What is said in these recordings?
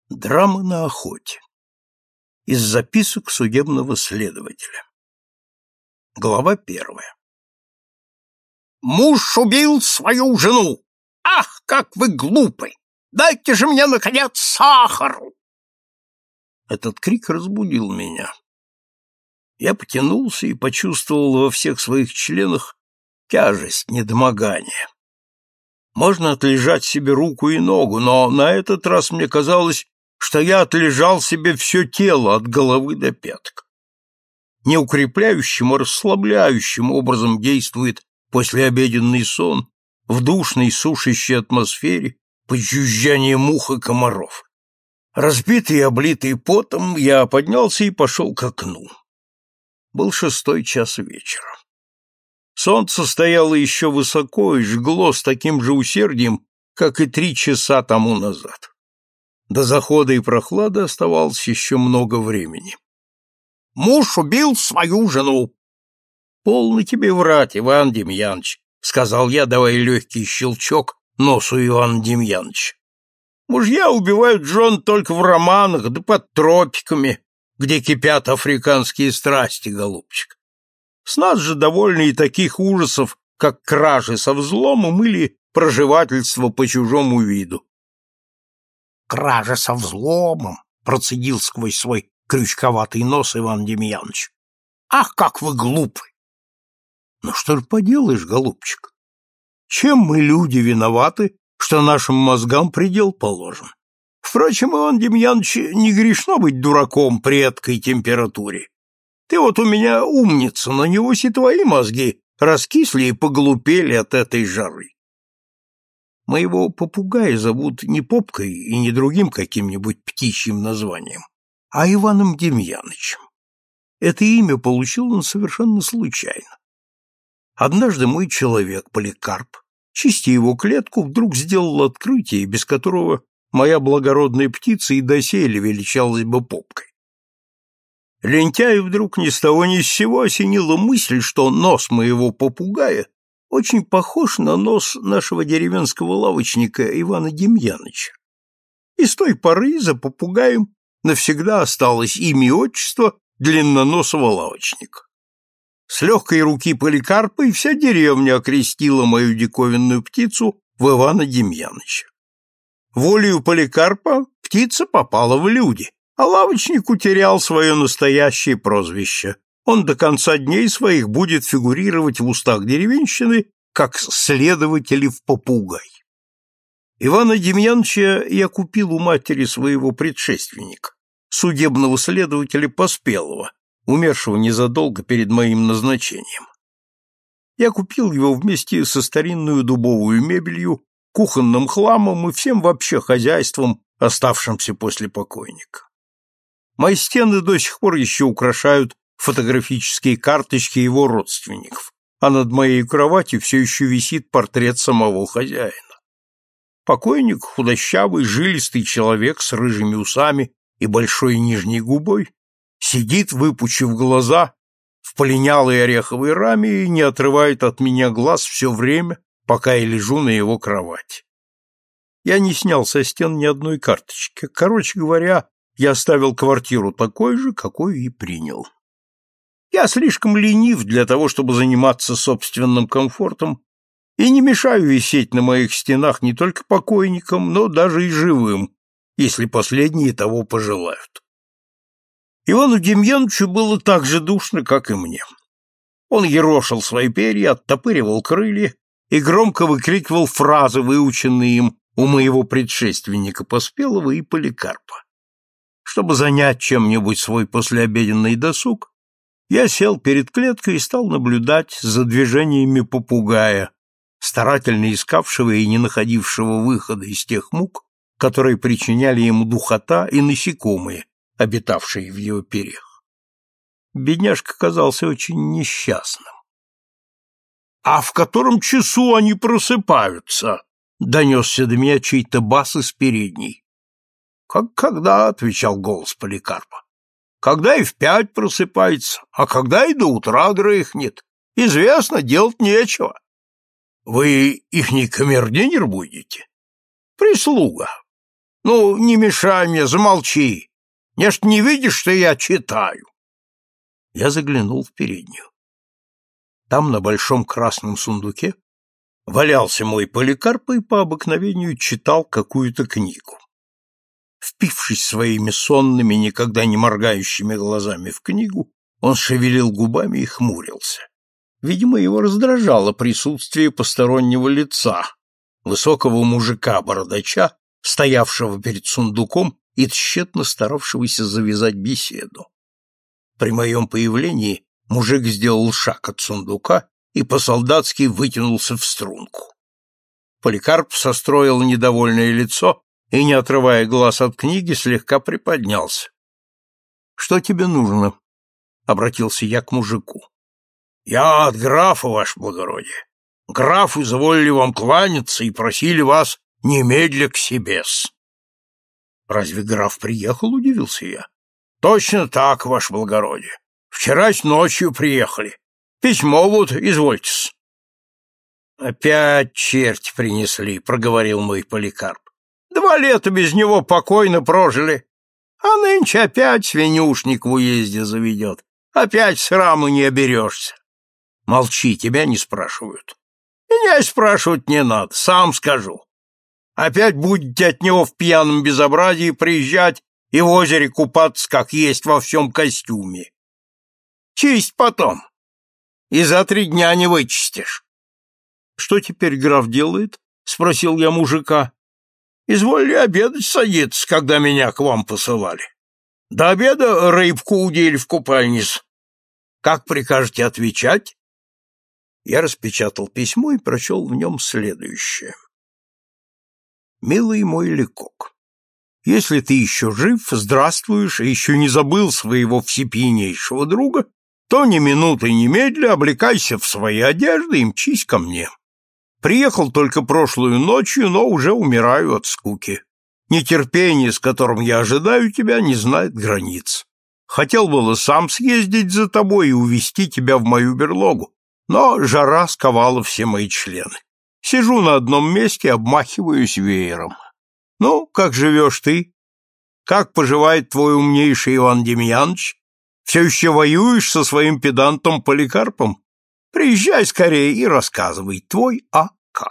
Драма на охоте. Из записок судебного следователя. Глава 1. Муж убил свою жену. Ах, как вы глупы! Дайте же мне, наконец, сахару! Этот крик разбудил меня. Я потянулся и почувствовал во всех своих членах тяжесть, недомогание. Можно отлежать себе руку и ногу, но на этот раз мне казалось, что я отлежал себе все тело от головы до пяток. Неукрепляющим, а расслабляющим образом действует послеобеденный сон в душной сушащей атмосфере под жужжание мух и комаров. Разбитый и облитый потом, я поднялся и пошел к окну. Был 6 час вечера. Солнце стояло еще высоко и жгло с таким же усердием, как и 3 часа тому назад. До захода и прохлады оставалось еще много времени. Муж убил свою жену. «Полно тебе врать, Иван Демьяныч», — сказал я, давая легкий щелчок носу Ивана Демьяновича. «Мужья убивают жен только в романах да под тропиками, где кипят африканские страсти, голубчик. С нас же довольно и таких ужасов, как кражи со взломом или проживательство по чужому виду». «Кража со взломом», — процедил сквозь свой крючковатый нос Иван Демьянович. «Ах, как вы глупы!» «Ну что ж поделаешь, голубчик? Чем мы, люди, виноваты, что нашим мозгам предел положен? Впрочем, Иван Демьянович, не грешно быть дураком при эткой температуре. Ты вот у меня умница, но небось и твои мозги раскисли и поглупели от этой жары. Моего попугая зовут не Попкой и не другим каким-нибудь птичьим названием, а Иваном Демьянычем. Это имя получил он совершенно случайно. Однажды мой человек, Поликарп, чистя его клетку, вдруг сделал открытие, без которого моя благородная птица и доселе величалась бы Попкой. Лентяю вдруг ни с того ни с сего осенила мысль, что нос моего попугая очень похож на нос нашего деревенского лавочника Ивана Демьяныча. И с той поры за попугаем навсегда осталось имя и отчество длинноносого лавочника. С легкой руки Поликарпа и вся деревня окрестила мою диковинную птицу в Ивана Демьяныча. Волею Поликарпа птица попала в люди, а лавочник утерял свое настоящее прозвище. Он до конца дней своих будет фигурировать в устах деревенщины как следователь в попугай. Ивана Демьяновича я купил у матери своего предшественника, судебного следователя Поспелого, умершего незадолго перед моим назначением. Я купил его вместе со старинную дубовую мебелью, кухонным хламом и всем вообще хозяйством, оставшимся после покойника. Мои стены до сих пор еще украшают фотографические карточки его родственников, а над моей кроватью все еще висит портрет самого хозяина. Покойник, худощавый, жилистый человек с рыжими усами и большой нижней губой, сидит, выпучив глаза, в полинялой ореховой раме и не отрывает от меня глаз все время, пока я лежу на его кровати. Я не снял со стен ни одной карточки. Короче говоря, я оставил квартиру такой же, какой и принял. Я слишком ленив для того, чтобы заниматься собственным комфортом, и не мешаю висеть на моих стенах не только покойникам, но даже и живым, если последние того пожелают. Ивану Демьяновичу было так же душно, как и мне. Он ерошил свои перья, оттопыривал крылья и громко выкрикивал фразы, выученные им у моего предшественника Поспелого и Поликарпа. Чтобы занять чем-нибудь свой послеобеденный досуг, я сел перед клеткой и стал наблюдать за движениями попугая, старательно искавшего и не находившего выхода из тех мук, которые причиняли ему духота и насекомые, обитавшие в его перьях. Бедняжка казался очень несчастным. «А в котором часу они просыпаются?» — донесся до меня чей-то бас из передней. «Как когда?» — отвечал голос Поликарпа. «Когда и в 5 просыпается, а когда и до утра дрыхнет. Известно, делать нечего». «Вы ихний камердинер будете?» «Прислуга. Ну, не мешай мне, замолчи. Нечто не видишь, что я читаю?» Я заглянул в переднюю. Там на большом красном сундуке валялся мой Поликарп и по обыкновению читал какую-то книгу. Впившись своими сонными, никогда не моргающими глазами в книгу, он шевелил губами и хмурился. Видимо, его раздражало присутствие постороннего лица, высокого мужика-бородача, стоявшего перед сундуком и тщетно старавшегося завязать беседу. При моем появлении мужик сделал шаг от сундука и по-солдатски вытянулся в струнку. Поликарп состроил недовольное лицо и, не отрывая глаз от книги, слегка приподнялся. — Что тебе нужно? — обратился я к мужику. — Я от графа, ваше благородие. Граф изволили вам кланяться и просили вас немедля к себе-с. — Разве граф приехал? — удивился я. — Точно так, ваше благородие. Вчерась ночью приехали. Письмо вот, извольте-с. — Опять черти принесли, — проговорил мой Поликарп. 2 лета без него покойно прожили, а нынче опять свинюшник в уезде заведет. Опять сраму не оберешься. Молчи, тебя не спрашивают. Меня спрашивать не надо, сам скажу. Опять будете от него в пьяном безобразии приезжать и в озере купаться, как есть, во всем костюме. Чисть потом. И за 3 дня не вычистишь. — Что теперь граф делает? — спросил я мужика. — Изволили обедать садиться, когда меня к вам посылали. До обеда рыбку удили в купальнице. Как прикажете отвечать? Я распечатал письмо и прочел в нем следующее. «Милый мой Лекок, если ты еще жив, здравствуешь и еще не забыл своего всепьянейшего друга, то ни минуты немедля облекайся в свои одежды и мчись ко мне. Приехал только прошлую ночью, но уже умираю от скуки. Нетерпение, с которым я ожидаю тебя, не знает границ. Хотел было сам съездить за тобой и увезти тебя в мою берлогу, но жара сковала все мои члены. Сижу на одном месте, обмахиваюсь веером. Ну, как живешь ты? Как поживает твой умнейший Иван Демьяныч? Все еще воюешь со своим педантом Поликарпом? Приезжай скорее и рассказывай. Твой А.К.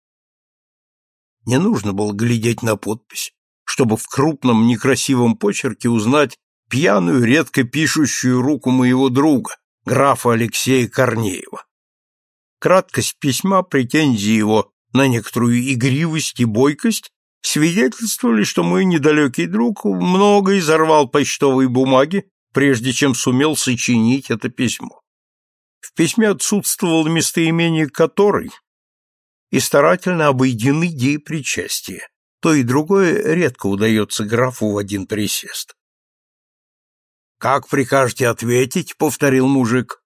Не нужно было глядеть на подпись, чтобы в крупном некрасивом почерке узнать пьяную, редко пишущую руку моего друга, графа Алексея Корнеева. Краткость письма, претензии его на некоторую игривость и бойкость свидетельствовали, что мой недалекий друг много изорвал почтовой бумаги, прежде чем сумел сочинить это письмо. В письме отсутствовало местоимение «который» и старательно обойдены деепричастия. То и другое редко удается графу в один присест. «Как прикажете ответить?» — повторил мужик.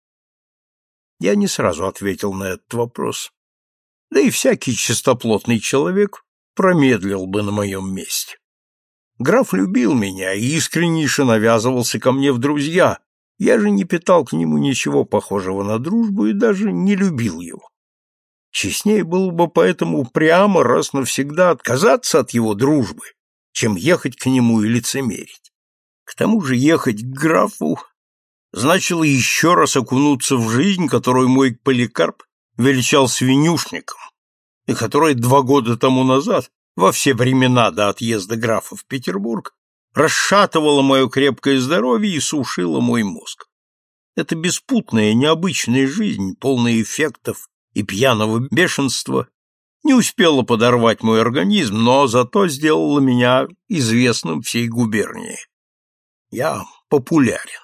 Я не сразу ответил на этот вопрос. Да и всякий чистоплотный человек промедлил бы на моем месте. Граф любил меня и искреннейше навязывался ко мне в друзья. Я же не питал к нему ничего похожего на дружбу и даже не любил его. Честнее было бы поэтому прямо раз навсегда отказаться от его дружбы, чем ехать к нему и лицемерить. К тому же ехать к графу значило еще раз окунуться в жизнь, которую мой Поликарп величал свинюшником, и которая 2 года тому назад, во все времена до отъезда графа в Петербург, расшатывала мое крепкое здоровье и сушила мой мозг. Эта беспутная, необычная жизнь, полная эффектов и пьяного бешенства, не успела подорвать мой организм, но зато сделала меня известным всей губернии. Я популярен.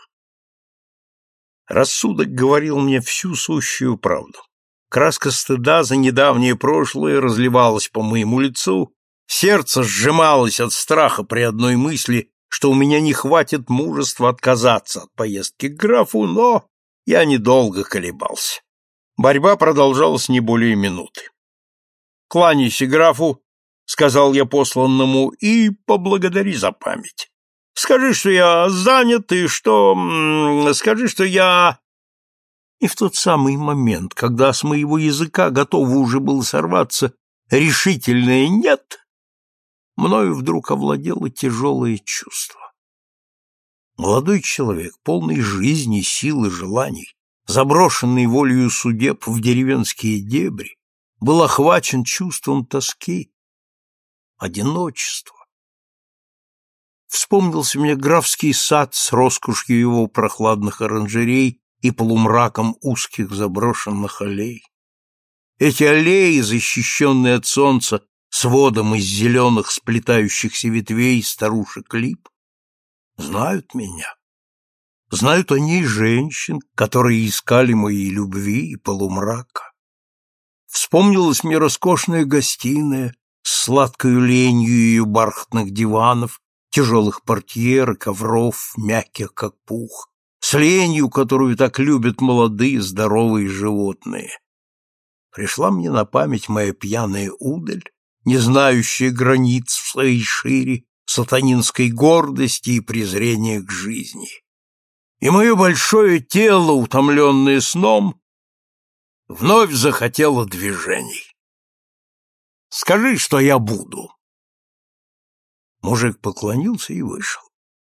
Рассудок говорил мне всю сущую правду. Краска стыда за недавнее прошлое разливалась по моему лицу, сердце сжималось от страха при одной мысли, что у меня не хватит мужества отказаться от поездки к графу, но я недолго колебался. Борьба продолжалась не более минуты. «Кланяйся графу», — сказал я посланному, — «и поблагодари за память. Скажи, что я занят, и что... Скажи, что я...» И в тот самый момент, когда с моего языка готово уже было сорваться решительное «нет», мною вдруг овладело тяжелое чувство. Молодой человек, полный жизни, сил и желаний, заброшенный волею судеб в деревенские дебри, был охвачен чувством тоски, одиночества. Вспомнился мне графский сад с роскошью его прохладных оранжерей и полумраком узких заброшенных аллей. Эти аллеи, защищенные от солнца сводом из зеленых сплетающихся ветвей старушек лип, знают меня. Знают они женщин, которые искали моей любви и полумрака. Вспомнилась мне роскошная гостиная с сладкою ленью ее бархатных диванов, тяжелых портьер и ковров, мягких как пух, с ленью, которую так любят молодые здоровые животные. Пришла мне на память моя пьяная удаль, не знающая границ в своей шире, сатанинской гордости и презрения к жизни. И мое большое тело, утомленное сном, вновь захотело движений. Скажи, что я буду. Мужик поклонился и вышел.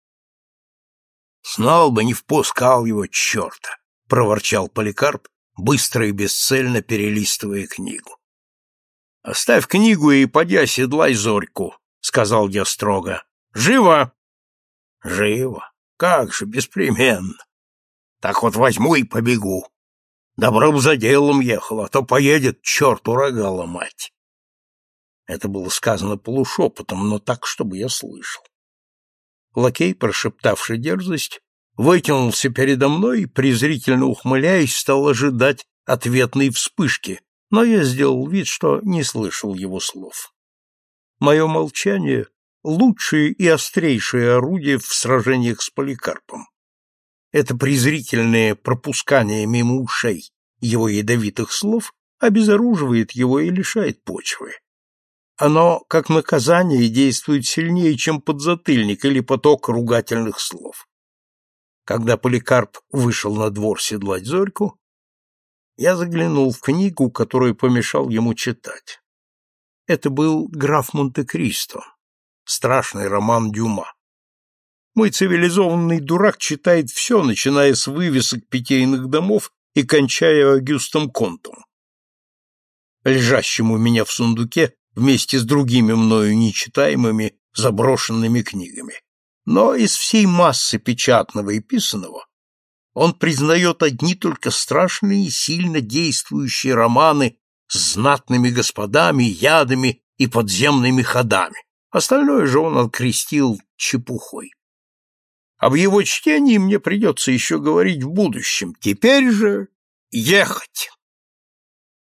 Знал бы, не впускал его черта, проворчал Поликарп, быстро и бесцельно перелистывая книгу. Оставь книгу и поди оседлай Зорьку, сказал я строго. Живо? Живо. Как же, беспременно. Так вот возьму и побегу. Добром за делом ехал, а то поедет черту рога ломать. Это было сказано полушепотом, но так, чтобы я слышал. Лакей, прошептавший дерзость, вытянулся передо мной и, презрительно ухмыляясь, стал ожидать ответной вспышки, но я сделал вид, что не слышал его слов. Мое молчание — лучшее и острейшее орудие в сражениях с Поликарпом. Это презрительное пропускание мимо ушей его ядовитых слов обезоруживает его и лишает почвы. Оно, как наказание, действует сильнее, чем подзатыльник или поток ругательных слов. Когда Поликарп вышел на двор седлать Зорьку, я заглянул в книгу, которую помешал ему читать. Это был «Граф Монте-Кристо», страшный роман Дюма. Мой цивилизованный дурак читает все, начиная с вывесок питейных домов и кончая Агюстом Контом, лежащим у меня в сундуке вместе с другими мною нечитаемыми заброшенными книгами. Но из всей массы печатного и писаного он признает одни только страшные и сильно действующие романы с знатными господами, ядами и подземными ходами. Остальное же он окрестил чепухой. Об его чтении мне придется еще говорить в будущем. Теперь же ехать.